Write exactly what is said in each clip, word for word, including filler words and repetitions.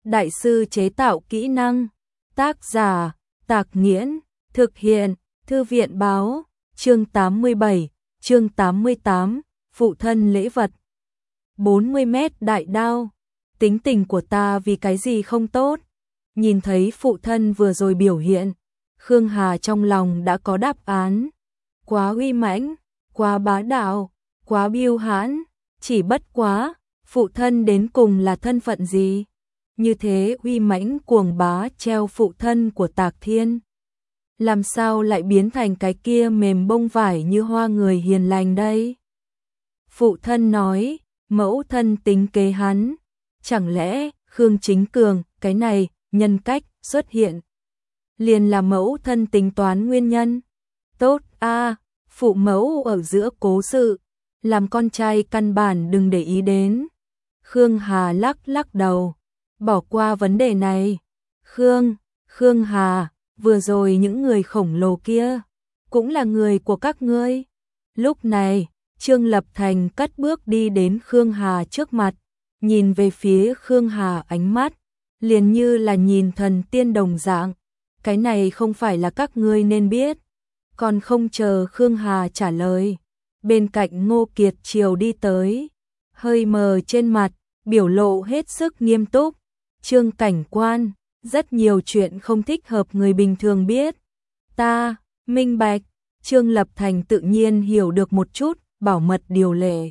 đại sư chế tạo kỹ năng. Tác giả, Tạc Nghiễn, thực hiện, Thư viện Báo, chương tám mươi bảy, chương tám mươi tám, phụ thân lễ vật. bốn mươi mét đại đao, tính tình của ta vì cái gì không tốt? Nhìn thấy phụ thân vừa rồi biểu hiện, Khương Hà trong lòng đã có đáp án. Quá uy mãnh, quá bá đạo, quá biêu hãn, chỉ bất quá, phụ thân đến cùng là thân phận gì? Như thế uy mãnh cuồng bá treo phụ thân của Tạc Thiên. Làm sao lại biến thành cái kia mềm bông vải như hoa người hiền lành đây? Phụ thân nói, mẫu thân tính kế hắn. Chẳng lẽ Khương Chính Cường, cái này, nhân cách, xuất hiện liền là mẫu thân tính toán nguyên nhân? Tốt a, phụ mẫu ở giữa cố sự, làm con trai căn bản đừng để ý đến. Khương Hà lắc lắc đầu, bỏ qua vấn đề này. Khương, Khương Hà, vừa rồi những người khổng lồ kia, cũng là người của các ngươi. Lúc này, Trương Lập Thành cất bước đi đến Khương Hà trước mặt, nhìn về phía Khương Hà ánh mắt, liền như là nhìn thần tiên đồng dạng. Cái này không phải là các ngươi nên biết. Còn không chờ Khương Hà trả lời, bên cạnh Ngô Kiệt Triều đi tới, hơi mờ trên mặt, biểu lộ hết sức nghiêm túc. Trương cảnh quan, rất nhiều chuyện không thích hợp người bình thường biết. Ta, minh bạch. Trương Lập Thành tự nhiên hiểu được một chút, bảo mật điều lệ.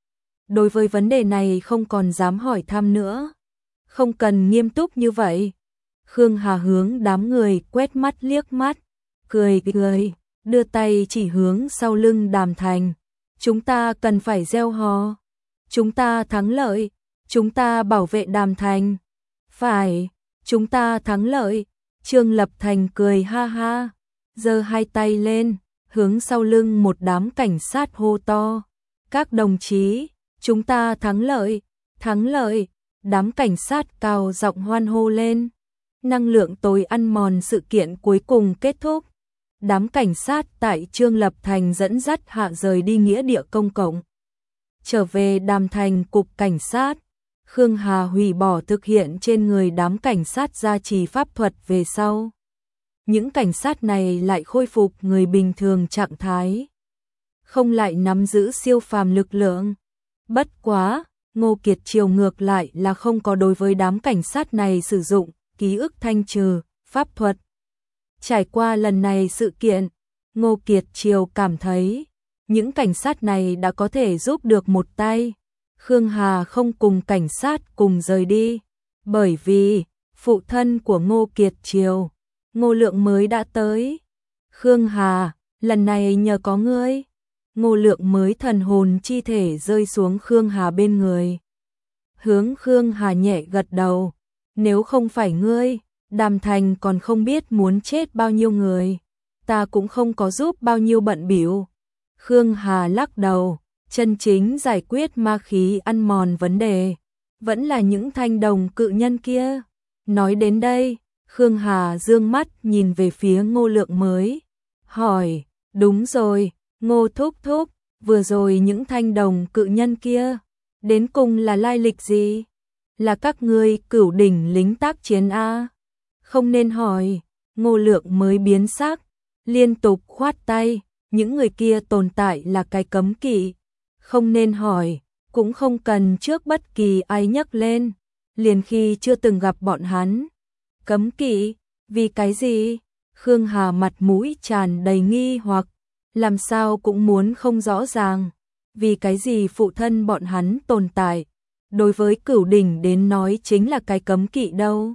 Đối với vấn đề này không còn dám hỏi thăm nữa. Không cần nghiêm túc như vậy. Khương Hà hướng đám người quét mắt liếc mắt, cười cười, đưa tay chỉ hướng sau lưng Đàm Thành. Chúng ta cần phải reo hò. Chúng ta thắng lợi. Chúng ta bảo vệ Đàm Thành. Phải, chúng ta thắng lợi. Trương Lập Thành cười ha ha, giơ hai tay lên, hướng sau lưng một đám cảnh sát hô to. Các đồng chí, chúng ta thắng lợi, thắng lợi. Đám cảnh sát cao giọng hoan hô lên. Năng lượng tối ăn mòn sự kiện cuối cùng kết thúc. Đám cảnh sát tại Trương Lập Thành dẫn dắt hạ rời đi nghĩa địa công cộng. Trở về Đàm Thành cục cảnh sát, Khương Hà hủy bỏ thực hiện trên người đám cảnh sát gia trì pháp thuật về sau. Những cảnh sát này lại khôi phục người bình thường trạng thái, không lại nắm giữ siêu phàm lực lượng. Bất quá, Ngô Kiệt Triều ngược lại là không có đối với đám cảnh sát này sử dụng ký ức thanh trừ pháp thuật. Trải qua lần này sự kiện, Ngô Kiệt Triều cảm thấy những cảnh sát này đã có thể giúp được một tay. Khương Hà không cùng cảnh sát cùng rời đi, bởi vì phụ thân của Ngô Kiệt Triều, Ngô Lượng mới đã tới. Khương Hà, lần này nhờ có ngươi. Ngô Lượng mới thần hồn chi thể rơi xuống Khương Hà bên người. Hướng Khương Hà nhẹ gật đầu, nếu không phải ngươi, Đàm Thành còn không biết muốn chết bao nhiêu người, ta cũng không có giúp bao nhiêu bận bịu. Khương Hà lắc đầu, chân chính giải quyết ma khí ăn mòn vấn đề, vẫn là những thanh đồng cự nhân kia. Nói đến đây, Khương Hà dương mắt nhìn về phía Ngô Lượng mới, hỏi, đúng rồi, Ngô thúc thúc, vừa rồi những thanh đồng cự nhân kia, đến cùng là lai lịch gì? Là các ngươi cửu đỉnh lính tác chiến a? Không nên hỏi. Ngô Lượng mới biến sắc, liên tục khoát tay, những người kia tồn tại là cái cấm kỵ, không nên hỏi, cũng không cần trước bất kỳ ai nhắc lên, liền khi chưa từng gặp bọn hắn. Cấm kỵ, vì cái gì? Khương Hà mặt mũi tràn đầy nghi hoặc, làm sao cũng muốn không rõ ràng, vì cái gì phụ thân bọn hắn tồn tại, đối với cửu đỉnh đến nói chính là cái cấm kỵ đâu.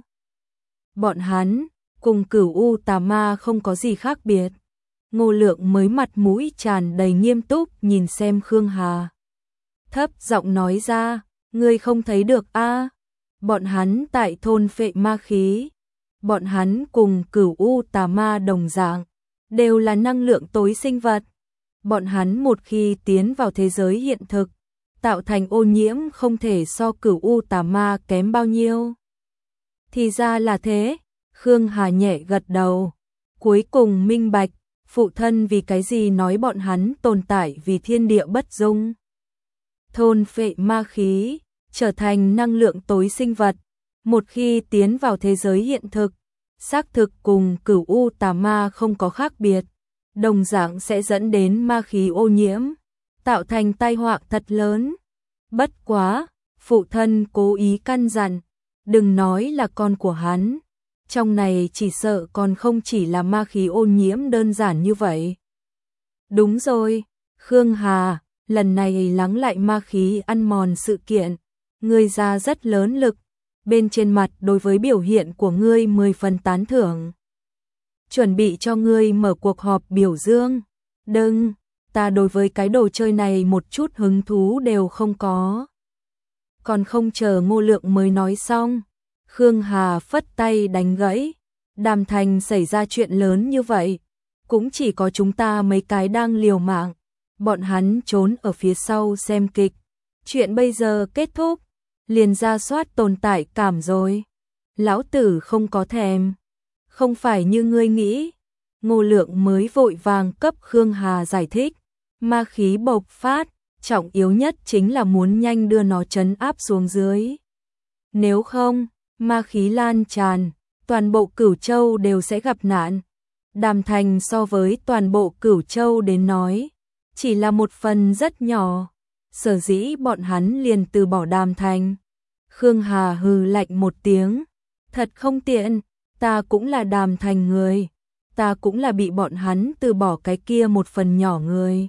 Bọn hắn, cùng cửu u tà ma không có gì khác biệt. Ngô Lượng mới mặt mũi tràn đầy nghiêm túc nhìn xem Khương Hà. Thấp giọng nói ra, ngươi không thấy được a? Bọn hắn tại thôn phệ ma khí. Bọn hắn cùng cửu u tà ma đồng dạng, đều là năng lượng tối sinh vật. Bọn hắn một khi tiến vào thế giới hiện thực, tạo thành ô nhiễm không thể so cửu u tà ma kém bao nhiêu. Thì ra là thế, Khương Hà nhẹ gật đầu, cuối cùng minh bạch, phụ thân vì cái gì nói bọn hắn tồn tại vì thiên địa bất dung. Thôn phệ ma khí, trở thành năng lượng tối sinh vật, Một khi tiến vào thế giới hiện thực, xác thực cùng cửu u tà ma không có khác biệt, đồng dạng sẽ dẫn đến ma khí ô nhiễm, tạo thành tai họa thật lớn. Bất quá, phụ thân cố ý căn dặn, đừng nói là con của hắn, trong này chỉ sợ còn không chỉ là ma khí ô nhiễm đơn giản như vậy. Đúng rồi, Khương Hà, lần này lắng lại ma khí ăn mòn sự kiện, ngươi ra rất lớn lực, bên trên mặt đối với biểu hiện của ngươi mười phần tán thưởng. Chuẩn bị cho ngươi mở cuộc họp biểu dương. Đừng, ta đối với cái đồ chơi này một chút hứng thú đều không có. Còn không chờ Ngô Lượng mới nói xong, Khương Hà phất tay đánh gãy. Đàm Thành xảy ra chuyện lớn như vậy, cũng chỉ có chúng ta mấy cái đang liều mạng, bọn hắn trốn ở phía sau xem kịch. Chuyện bây giờ kết thúc, liền ra soát tồn tại cảm rồi. Lão tử không có thèm. Không phải như ngươi nghĩ. Ngô Lượng mới vội vàng cấp Khương Hà giải thích. Ma khí bộc phát, trọng yếu nhất chính là muốn nhanh đưa nó trấn áp xuống dưới. Nếu không, ma khí lan tràn, toàn bộ Cửu Châu đều sẽ gặp nạn. Đàm Thành so với toàn bộ Cửu Châu đến nói, chỉ là một phần rất nhỏ. Sở dĩ bọn hắn liền từ bỏ Đàm Thành. Khương Hà hừ lạnh một tiếng. Thật không tiện, ta cũng là Đàm Thành người. Ta cũng là bị bọn hắn từ bỏ cái kia một phần nhỏ người.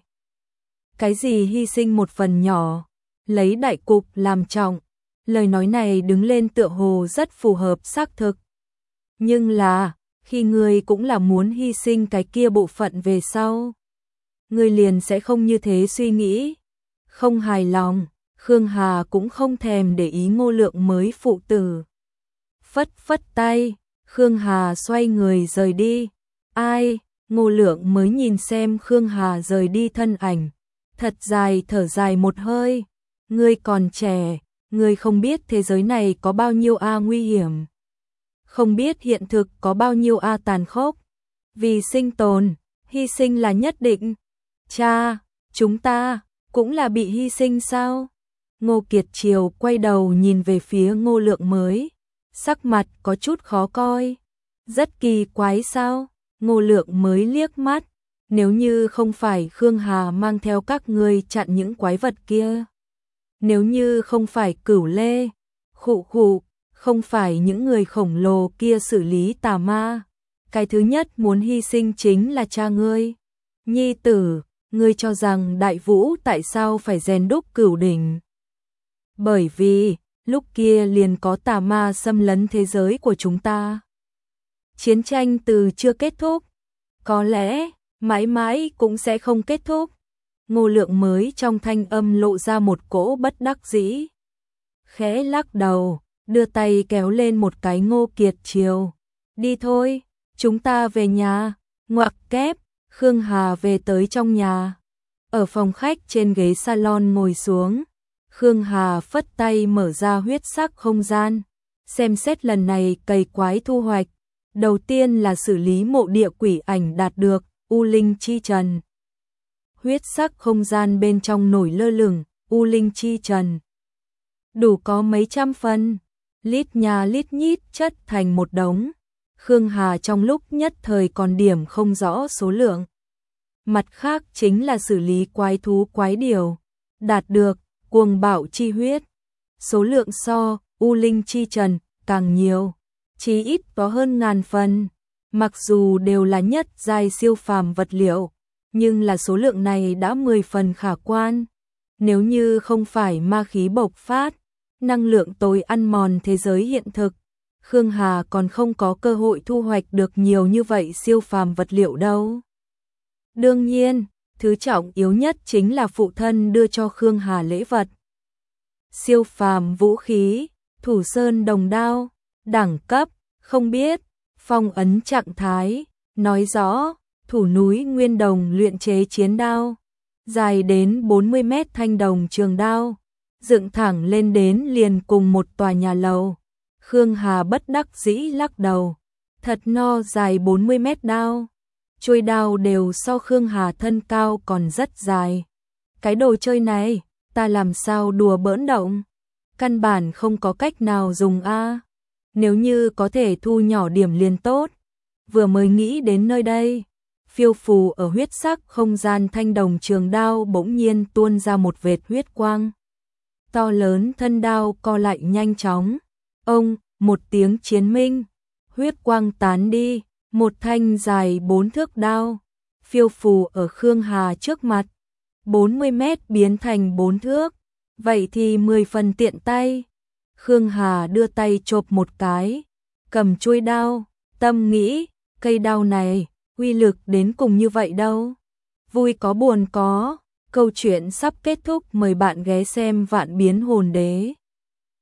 Cái gì hy sinh một phần nhỏ, lấy đại cục làm trọng. Lời nói này đứng lên tựa hồ rất phù hợp xác thực. Nhưng là, khi người cũng là muốn hy sinh cái kia bộ phận về sau, người liền sẽ không như thế suy nghĩ. Không hài lòng, Khương Hà cũng không thèm để ý Ngô Lượng mới phụ tử. Phất phất tay, Khương Hà xoay người rời đi. Ai, Ngô Lượng mới nhìn xem Khương Hà rời đi thân ảnh. Thật dài thở dài một hơi. Ngươi còn trẻ, ngươi không biết thế giới này có bao nhiêu a nguy hiểm. Không biết hiện thực có bao nhiêu a tàn khốc. Vì sinh tồn, hy sinh là nhất định. Cha, chúng ta cũng là bị hy sinh sao? Ngô Kiệt Triều quay đầu nhìn về phía Ngô Lượng mới, sắc mặt có chút khó coi. Rất kỳ quái sao? Ngô Lượng mới liếc mắt, nếu như không phải Khương Hà mang theo các ngươi chặn những quái vật kia, nếu như không phải Cửu Lê, khụ khụ, không phải những người khổng lồ kia xử lý tà ma, cái thứ nhất muốn hy sinh chính là cha ngươi. Nhi tử, ngươi cho rằng Đại Vũ tại sao phải rèn đúc Cửu Đỉnh? Bởi vì, lúc kia liền có tà ma xâm lấn thế giới của chúng ta. Chiến tranh từ chưa kết thúc, có lẽ mãi mãi cũng sẽ không kết thúc. Ngô Lượng mới trong thanh âm lộ ra một cỗ bất đắc dĩ. Khẽ lắc đầu, đưa tay kéo lên một cái Ngô Kiệt Triều. Đi thôi, chúng ta về nhà. Ngoặc kép, Khương Hà về tới trong nhà. Ở phòng khách trên ghế salon ngồi xuống. Khương Hà phất tay mở ra huyết sắc không gian. Xem xét lần này cày quái thu hoạch. Đầu tiên là xử lý mộ địa quỷ ảnh đạt được, U Linh Chi Trần. Huyết sắc không gian bên trong nổi lơ lửng, U Linh Chi Trần. Đủ có mấy trăm phân, lít nhà lít nhít chất thành một đống. Khương Hà trong lúc nhất thời còn điểm không rõ số lượng. Mặt khác chính là xử lý quái thú quái điều, đạt được, cuồng bạo chi huyết. Số lượng so, U Linh Chi Trần, càng nhiều. Chí ít có hơn ngàn phần, mặc dù đều là nhất giai siêu phàm vật liệu, nhưng là số lượng này đã mười phần khả quan. Nếu như không phải ma khí bộc phát, năng lượng tối ăn mòn thế giới hiện thực, Khương Hà còn không có cơ hội thu hoạch được nhiều như vậy siêu phàm vật liệu đâu. Đương nhiên, thứ trọng yếu nhất chính là phụ thân đưa cho Khương Hà lễ vật. Siêu phàm vũ khí, Thủ Sơn Đồng Đao. Đẳng cấp, không biết, phong ấn trạng thái, nói rõ, thủ núi nguyên đồng luyện chế chiến đao, dài đến bốn mươi mét thanh đồng trường đao, dựng thẳng lên đến liền cùng một tòa nhà lầu. Khương Hà bất đắc dĩ lắc đầu, thật no dài bốn mươi mét đao, chuôi đao đều so Khương Hà thân cao còn rất dài. Cái đồ chơi này, ta làm sao đùa bỡn động, căn bản không có cách nào dùng a. Nếu như có thể thu nhỏ điểm liền tốt. Vừa mới nghĩ đến nơi đây, phiêu phù ở huyết sắc không gian thanh đồng trường đao bỗng nhiên tuôn ra một vệt huyết quang. To lớn thân đao co lại nhanh chóng. Ông, một tiếng chiến minh, huyết quang tán đi, một thanh dài bốn thước đao, phiêu phù ở Khương Hà trước mặt. bốn mươi mét biến thành bốn thước, vậy thì mười phần tiện tay. Khương Hà đưa tay chộp một cái, cầm chuôi đao, tâm nghĩ, cây đao này, uy lực đến cùng như vậy đâu. Vui có buồn có, câu chuyện sắp kết thúc, mời bạn ghé xem Vạn Biến Hồn Đế.